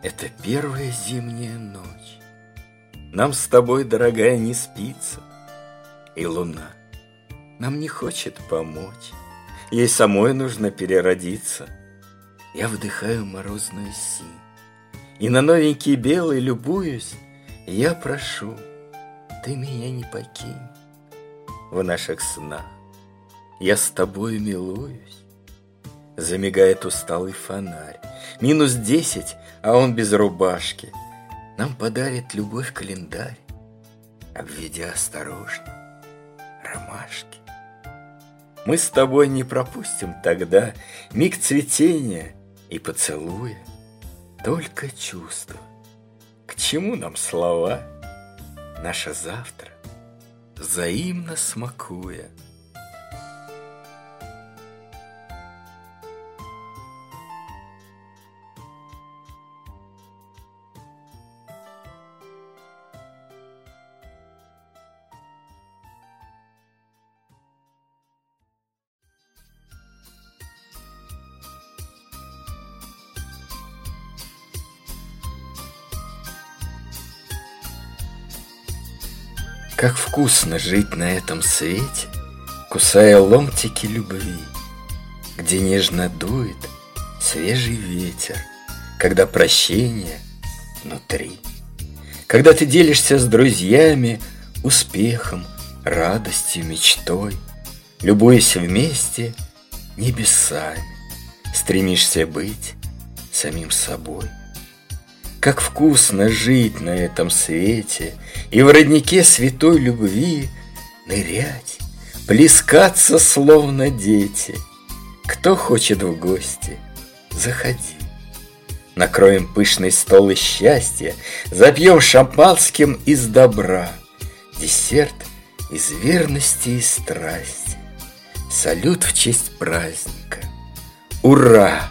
Это первая зимняя ночь. Нам с тобой, дорогая, не спится. И луна нам не хочет помочь. Ей самой нужно переродиться. Я вдыхаю морозную синь, и на новенький белый любуюсь. Я прошу, ты меня не покинь. В наших снах я с тобою милуюсь. Замигает усталый фонарь. -10, а он без рубашки. Нам подарит любовь календарь, обведя осторожно ромашки. Мы с тобой не пропустим тогда миг цветения и поцелуя. Только чувство. К чему нам слова? Наше завтра взаимно смакуя. Как вкусно жить на этом свете, кусая ломтики любви, где нежно дует свежий ветер, когда прощение внутри, когда ты делишься с друзьями успехом, радостью, мечтой, любуясь вместе небесами, стремишься быть самим собой. Как вкусно жить на этом свете и в роднике святой любви нырять, плескаться, словно дети. Кто хочет в гости, заходи. Накроем пышный стол из счастья, запьем шампанским из добра, десерт из верности и страсти, салют в честь праздника. Ура!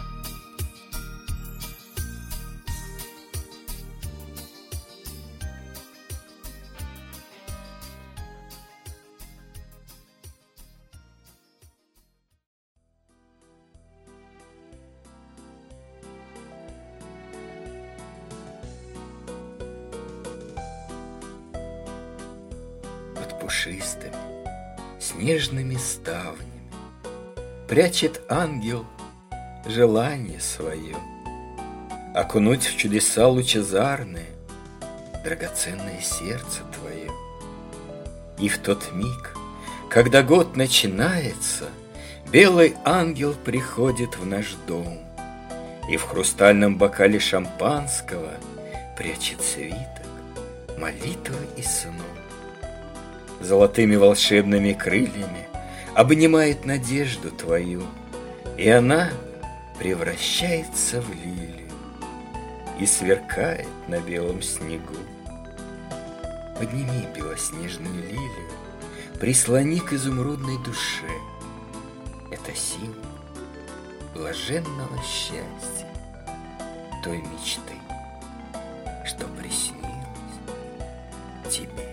Пушистыми, снежными ставнями прячет ангел желание свое, окунуть в чудеса лучезарные драгоценное сердце твое. И в тот миг, когда год начинается, белый ангел приходит в наш дом и в хрустальном бокале шампанского прячет свиток молитвы и снов. Золотыми волшебными крыльями обнимает надежду твою, и она превращается в лилию и сверкает на белом снегу. Подними белоснежную лилию, прислони к изумрудной душе. Это символ блаженного счастья, той мечты, что приснилось тебе.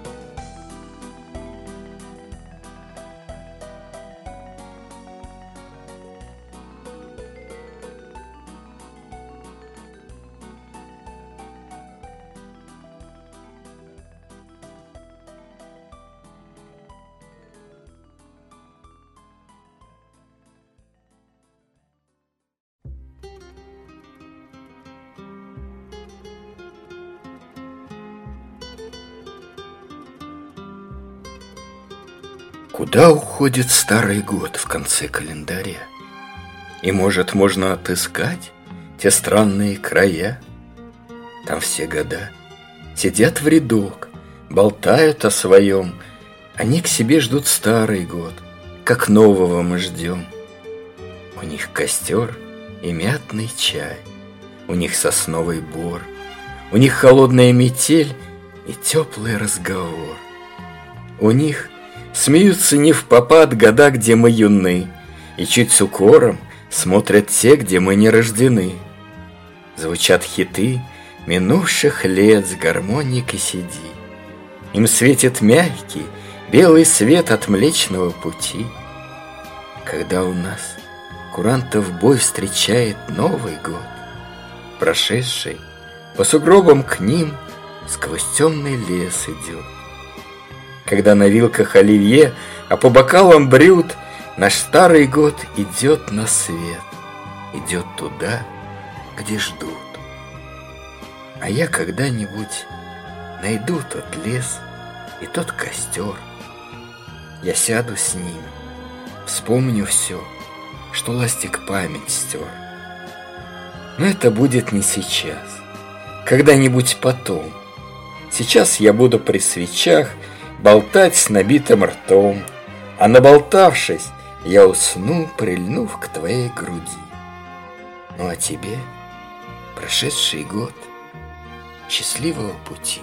Куда уходит старый год в конце календаря? И, может, можно отыскать те странные края? Там все года сидят в рядок, болтают о своем. Они к себе ждут старый год, как нового мы ждем. У них костер и мятный чай, у них сосновый бор, у них холодная метель и теплый разговор. У них смеются не впопад года, где мы юны, и чуть с укором смотрят те, где мы не рождены. Звучат хиты минувших лет с гармоникой сиди. Им светит мягкий белый свет от Млечного Пути. Когда у нас курантов бой встречает Новый год, прошедший По сугробам к ним сквозь темный лес идет. Когда на вилках оливье, а по бокалам брют, наш старый год идет на свет, идет туда, где ждут. А я когда-нибудь найду тот лес и тот костер. Я сяду с ними, вспомню все, что ластик память стер. Но это будет не сейчас, когда-нибудь потом. Сейчас я буду при свечах болтать с набитым ртом, а наболтавшись, я усну, прильнув к твоей груди. Ну а тебе, прошедший год, счастливого пути.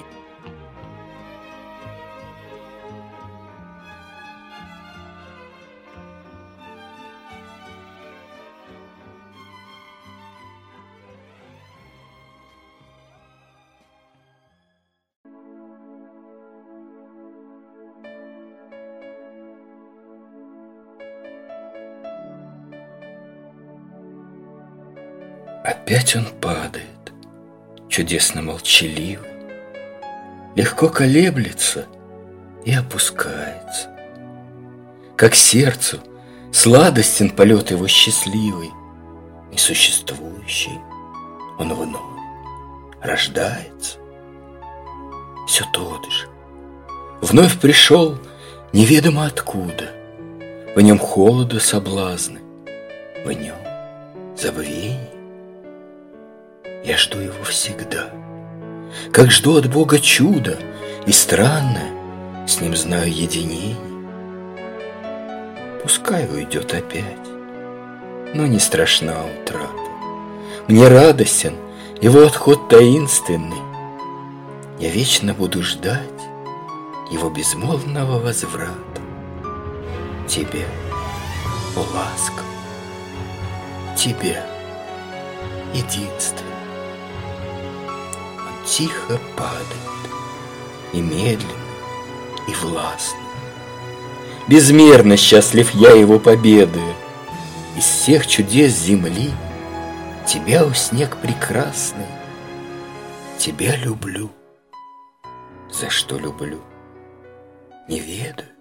Опять он падает, чудесно молчаливый, легко колеблется и опускается. Как сердцу сладостен полет его счастливый, несуществующий, он вновь рождается. Все тот же, вновь пришел неведомо откуда, в нем холода соблазны, в нем забвение. Я жду его всегда, как жду от Бога чуда, и странное с ним знаю единение. Пускай уйдет опять, но не страшна утрата. Мне радостен его отход таинственный. Я вечно буду ждать его безмолвного возврата. Тебе, о ласка, тебе единственное. Тихо падает, и медленно, и властно. Безмерно счастлив я его победою. Из всех чудес земли тебя, о снег прекрасный, тебя люблю. За что люблю, не ведаю.